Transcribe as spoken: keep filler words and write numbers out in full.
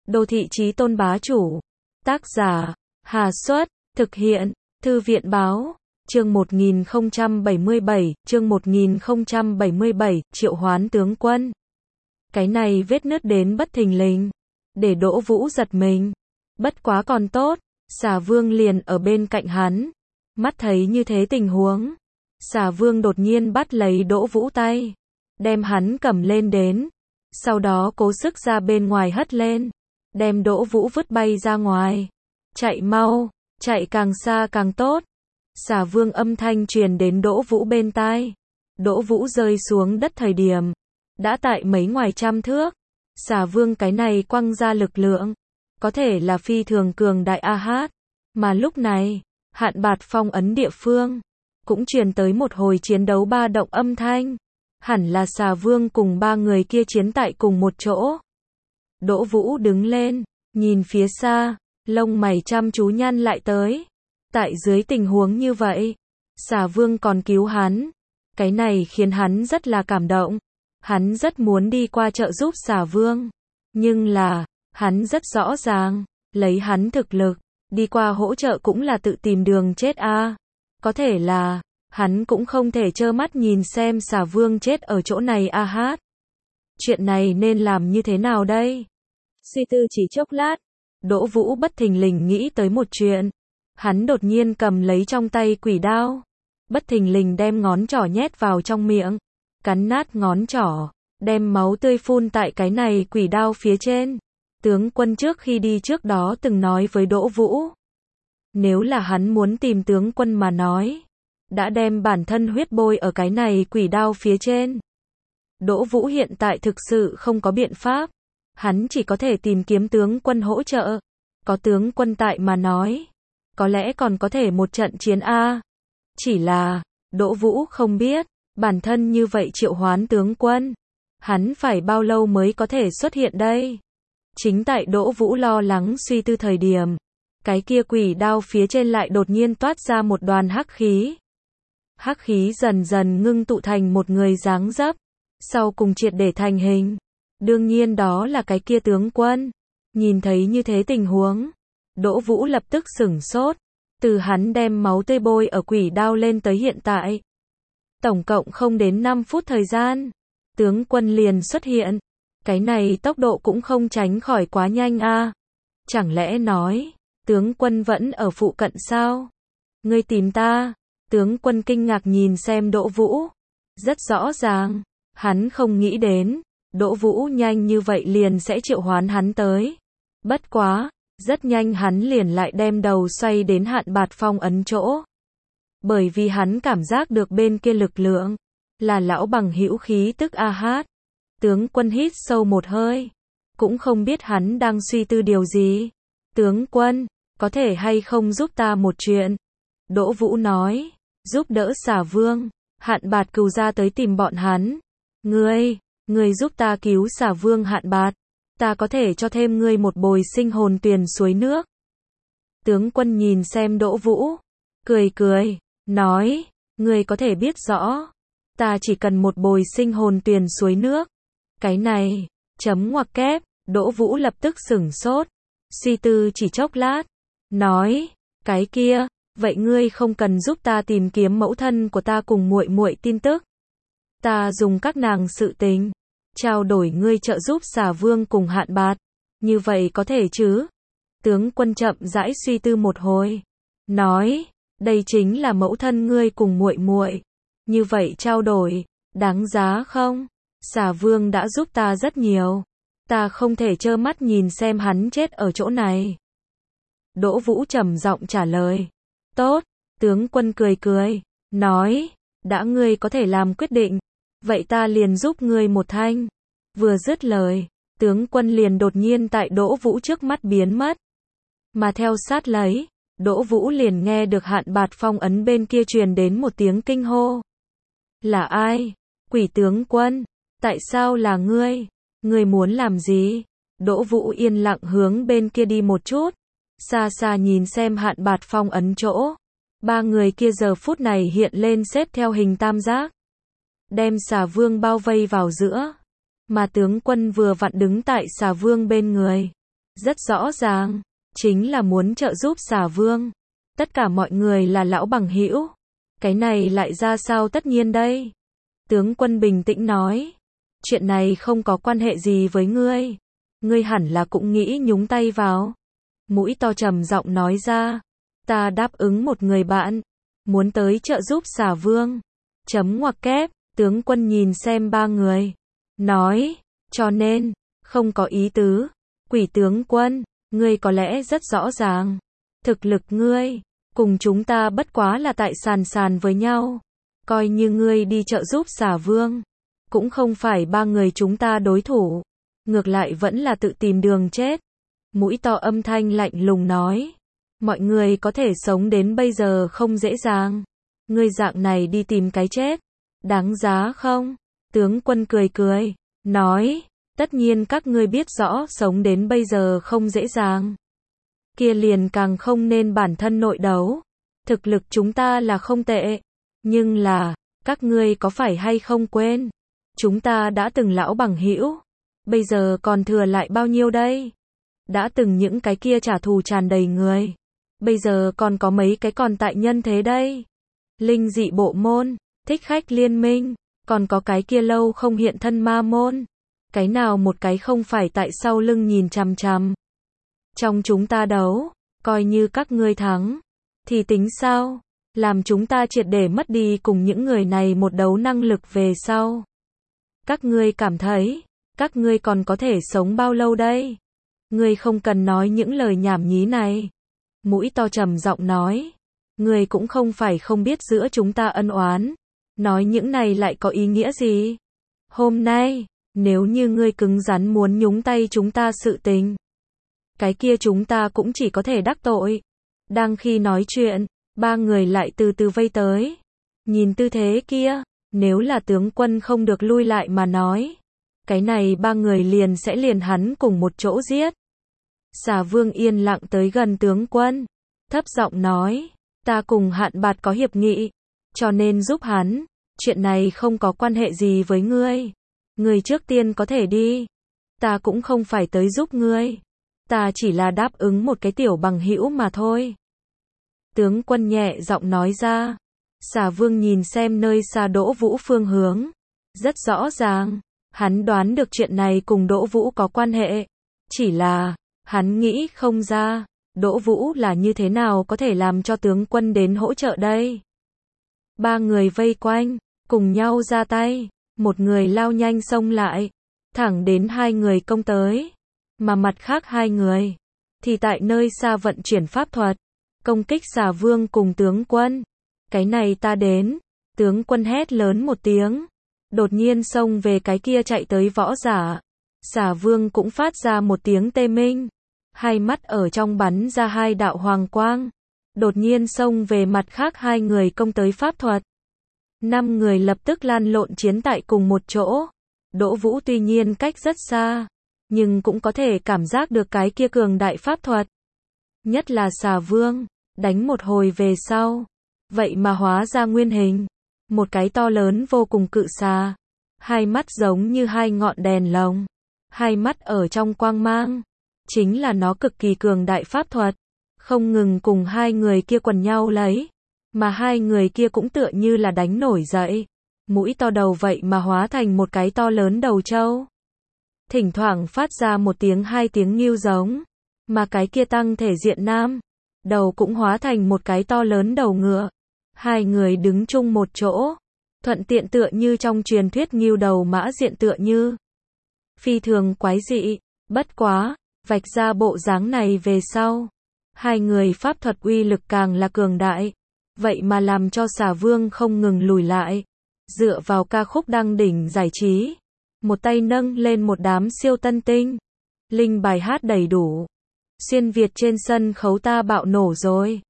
Đô thị chí tôn bá chủ. Tác giả, Hà Xuất, thực hiện, Thư viện báo, chương một nghìn không trăm bảy mươi bảy, chương một nghìn không trăm bảy mươi bảy, triệu hoán tướng quân. Cái này vết nứt đến bất thình lình, để Đỗ Vũ giật mình. Bất quá còn tốt, Xà Vương liền ở bên cạnh hắn. Mắt thấy như thế tình huống, Xà Vương đột nhiên bắt lấy Đỗ Vũ tay, đem hắn cầm lên đến, sau đó cố sức ra bên ngoài hất lên, đem Đỗ Vũ vứt bay ra ngoài. Chạy mau, chạy càng xa càng tốt. Xà Vương âm thanh truyền đến Đỗ Vũ bên tai. Đỗ Vũ rơi xuống đất thời điểm, đã tại mấy ngoài trăm thước. Xà Vương cái này quăng ra lực lượng, có thể là phi thường cường đại a hát. Mà lúc này, Hạn Bạt phong ấn địa phương, cũng truyền tới một hồi chiến đấu ba động âm thanh. Hẳn là Xà Vương cùng ba người kia chiến tại cùng một chỗ. Đỗ Vũ đứng lên, nhìn phía xa, lông mày chăm chú nhăn lại tới. Tại dưới tình huống như vậy, Xà Vương còn cứu hắn. Cái này khiến hắn rất là cảm động. Hắn rất muốn đi qua trợ giúp Xà Vương. Nhưng là, hắn rất rõ ràng, lấy hắn thực lực, đi qua hỗ trợ cũng là tự tìm đường chết a. À. Có thể là, hắn cũng không thể trơ mắt nhìn xem Xà Vương chết ở chỗ này a hát. Chuyện này nên làm như thế nào đây? Suy tư chỉ chốc lát, Đỗ Vũ bất thình lình nghĩ tới một chuyện. Hắn đột nhiên cầm lấy trong tay quỷ đao, bất thình lình đem ngón trỏ nhét vào trong miệng, cắn nát ngón trỏ, đem máu tươi phun tại cái này quỷ đao phía trên. Tướng quân trước khi đi trước đó từng nói với Đỗ Vũ, nếu là hắn muốn tìm tướng quân mà nói, đã đem bản thân huyết bôi ở cái này quỷ đao phía trên. Đỗ Vũ hiện tại thực sự không có biện pháp, hắn chỉ có thể tìm kiếm tướng quân hỗ trợ. Có tướng quân tại mà nói, có lẽ còn có thể một trận chiến a. Chỉ là, Đỗ Vũ không biết, bản thân như vậy triệu hoán tướng quân, hắn phải bao lâu mới có thể xuất hiện đây? Chính tại Đỗ Vũ lo lắng suy tư thời điểm, cái kia quỷ đao phía trên lại đột nhiên toát ra một đoàn hắc khí. Hắc khí dần dần ngưng tụ thành một người dáng dấp, sau cùng triệt để thành hình. Đương nhiên đó là cái kia tướng quân. Nhìn thấy như thế tình huống, Đỗ Vũ lập tức sửng sốt. Từ hắn đem máu tươi bôi ở quỷ đao lên tới hiện tại, tổng cộng không đến năm phút thời gian, tướng quân liền xuất hiện. Cái này tốc độ cũng không tránh khỏi quá nhanh a. À. Chẳng lẽ nói, tướng quân vẫn ở phụ cận sao? Ngươi tìm ta? Tướng quân kinh ngạc nhìn xem Đỗ Vũ. Rất rõ ràng, hắn không nghĩ đến, Đỗ Vũ nhanh như vậy liền sẽ triệu hoán hắn tới. Bất quá, rất nhanh hắn liền lại đem đầu xoay đến Hạn Bạt phong ấn chỗ. Bởi vì hắn cảm giác được bên kia lực lượng, là lão bằng hữu khí tức a hát. Tướng quân hít sâu một hơi, cũng không biết hắn đang suy tư điều gì. Tướng quân, có thể hay không giúp ta một chuyện? Đỗ Vũ nói, giúp đỡ Xà Vương, Hạn Bạt cừu ra tới tìm bọn hắn. Ngươi, ngươi giúp ta cứu Xà Vương Hạn Bạt, ta có thể cho thêm ngươi một bồi sinh hồn tuyền suối nước. Tướng quân nhìn xem Đỗ Vũ, cười cười, nói, ngươi có thể biết rõ, ta chỉ cần một bồi sinh hồn tuyền suối nước. Cái này, chấm ngoặc kép, Đỗ Vũ lập tức sửng sốt, suy tư chỉ chốc lát, nói, cái kia, vậy ngươi không cần giúp ta tìm kiếm mẫu thân của ta cùng muội muội tin tức. Ta dùng các nàng sự tình, trao đổi ngươi trợ giúp Xà Vương cùng Hạn Bạt, như vậy có thể chứ? Tướng quân chậm rãi suy tư một hồi, nói, đây chính là mẫu thân ngươi cùng muội muội, như vậy trao đổi, đáng giá không? Xà Vương đã giúp ta rất nhiều, ta không thể trơ mắt nhìn xem hắn chết ở chỗ này. Đỗ Vũ trầm giọng trả lời. Tốt, tướng quân cười cười, nói, đã ngươi có thể làm quyết định, vậy ta liền giúp ngươi một thanh. Vừa dứt lời, tướng quân liền đột nhiên tại Đỗ Vũ trước mắt biến mất. Mà theo sát lấy, Đỗ Vũ liền nghe được Hạn Bạt phong ấn bên kia truyền đến một tiếng kinh hô. Là ai? Quỷ tướng quân, tại sao là ngươi? Ngươi muốn làm gì? Đỗ Vũ yên lặng hướng bên kia đi một chút, xa xa nhìn xem Hạn Bạt phong ấn chỗ. Ba người kia giờ phút này hiện lên xếp theo hình tam giác, đem Xà Vương bao vây vào giữa. Mà tướng quân vừa vặn đứng tại Xà Vương bên người. Rất rõ ràng, chính là muốn trợ giúp xà vương. Tất cả mọi người là lão bằng hữu. Cái này lại ra sao tất nhiên đây? Tướng quân bình tĩnh nói. Chuyện này không có quan hệ gì với ngươi. Ngươi hẳn là cũng nghĩ nhúng tay vào. Mũi to trầm giọng nói ra. Ta đáp ứng một người bạn. Muốn tới trợ giúp xà vương. Chấm ngoặc kép, tướng quân nhìn xem ba người. Nói, cho nên, không có ý tứ. Quỷ tướng quân, ngươi có lẽ rất rõ ràng. Thực lực ngươi, cùng chúng ta bất quá là tại sàn sàn với nhau. Coi như ngươi đi trợ giúp xà vương. Cũng không phải ba người chúng ta đối thủ. Ngược lại vẫn là tự tìm đường chết. Mũi to âm thanh lạnh lùng nói. Mọi người có thể sống đến bây giờ không dễ dàng. Ngươi dạng này đi tìm cái chết. Đáng giá không? Tướng quân cười cười. Nói. Tất nhiên các ngươi biết rõ sống đến bây giờ không dễ dàng. Kia liền càng không nên bản thân nội đấu. Thực lực chúng ta là không tệ. Nhưng là, các ngươi có phải hay không quên? Chúng ta đã từng lão bằng hữu. Bây giờ còn thừa lại bao nhiêu đây? Đã từng những cái kia trả thù tràn đầy người. Bây giờ còn có mấy cái còn tại nhân thế đây. Linh dị bộ môn, thích khách liên minh, còn có cái kia lâu không hiện thân ma môn. Cái nào một cái không phải tại sau lưng nhìn chằm chằm. Trong chúng ta đấu, coi như các ngươi thắng. Thì tính sao? Làm chúng ta triệt để mất đi cùng những người này một đấu năng lực về sau. Các ngươi cảm thấy, các ngươi còn có thể sống bao lâu đây? Ngươi không cần nói những lời nhảm nhí này. Mũi to trầm giọng nói. Ngươi cũng không phải không biết giữa chúng ta ân oán. Nói những này lại có ý nghĩa gì? Hôm nay, nếu như ngươi cứng rắn muốn nhúng tay chúng ta sự tình. Cái kia chúng ta cũng chỉ có thể đắc tội. Đang khi nói chuyện, ba người lại từ từ vây tới. Nhìn tư thế kia, nếu là tướng quân không được lui lại mà nói. Cái này ba người liền sẽ liền hắn cùng một chỗ giết. Xà vương yên lặng tới gần tướng quân. Thấp giọng nói. Ta cùng Hạn Bạt có hiệp nghị. Cho nên giúp hắn. Chuyện này không có quan hệ gì với ngươi. Ngươi trước tiên có thể đi. Ta cũng không phải tới giúp ngươi. Ta chỉ là đáp ứng một cái tiểu bằng hữu mà thôi. Tướng quân nhẹ giọng nói ra. Xà vương nhìn xem nơi xa Đỗ Vũ phương hướng. Rất rõ ràng. Hắn đoán được chuyện này cùng Đỗ Vũ có quan hệ. Chỉ là, hắn nghĩ không ra. Đỗ Vũ là như thế nào có thể làm cho tướng quân đến hỗ trợ đây? Ba người vây quanh, cùng nhau ra tay. Một người lao nhanh xông lại. Thẳng đến hai người công tới. Mà mặt khác hai người. Thì tại nơi xa vận chuyển pháp thuật. Công kích xà vương cùng tướng quân. Cái này ta đến. Tướng quân hét lớn một tiếng. Đột nhiên xông về cái kia chạy tới võ giả. Xà vương cũng phát ra một tiếng tê minh. Hai mắt ở trong bắn ra hai đạo hoàng quang. Đột nhiên xông về mặt khác hai người công tới pháp thuật. Năm người lập tức lan lộn chiến tại cùng một chỗ. Đỗ Vũ tuy nhiên cách rất xa. Nhưng cũng có thể cảm giác được cái kia cường đại pháp thuật. Nhất là xà vương. Đánh một hồi về sau. Vậy mà hóa ra nguyên hình. Một cái to lớn vô cùng cự xà. Hai mắt giống như hai ngọn đèn lồng. Hai mắt ở trong quang mang. Chính là nó cực kỳ cường đại pháp thuật. Không ngừng cùng hai người kia quần nhau lấy. Mà hai người kia cũng tựa như là đánh nổi dậy. Mũi to đầu vậy mà hóa thành một cái to lớn đầu trâu. Thỉnh thoảng phát ra một tiếng hai tiếng nghêu giống. Mà cái kia tăng thể diện nam. Đầu cũng hóa thành một cái to lớn đầu ngựa. Hai người đứng chung một chỗ. Thuận tiện tựa như trong truyền thuyết nghêu đầu mã diện tựa như. Phi thường quái dị. Bất quá. Vạch ra bộ dáng này về sau. Hai người pháp thuật uy lực càng là cường đại. Vậy mà làm cho xà vương không ngừng lùi lại. Dựa vào ca khúc đăng đỉnh giải trí. Một tay nâng lên một đám siêu tân tinh. Linh bài hát đầy đủ. Xuyên Việt trên sân khấu ta bạo nổ rồi.